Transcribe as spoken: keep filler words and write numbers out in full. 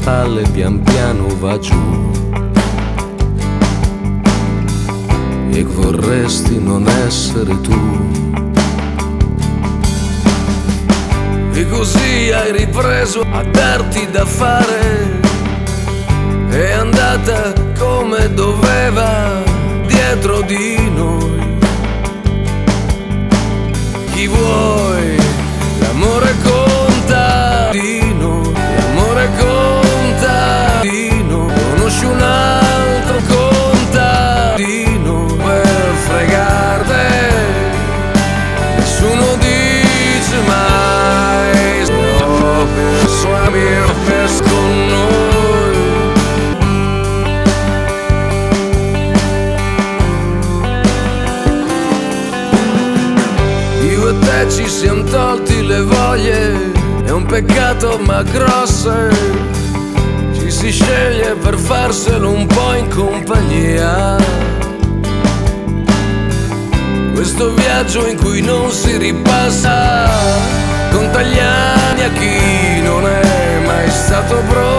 spalle pian piano va giù. E vorresti non essere tu. E così hai ripreso a darti da fare. È andata come doveva dietro di noi. Chi vuoi? L'amore conta di noi. L'amore conta di noi. Conosci un altro contadino per fregarti. Nessuno dice mai no, per suami e per con noi. Io e te ci siamo tolti le voglie, è un peccato ma grosso. Ci si sceglie per farselo un po' in compagnia. Questo viaggio in cui non si ripassa, conta gli anni a chi non è mai stato pronto.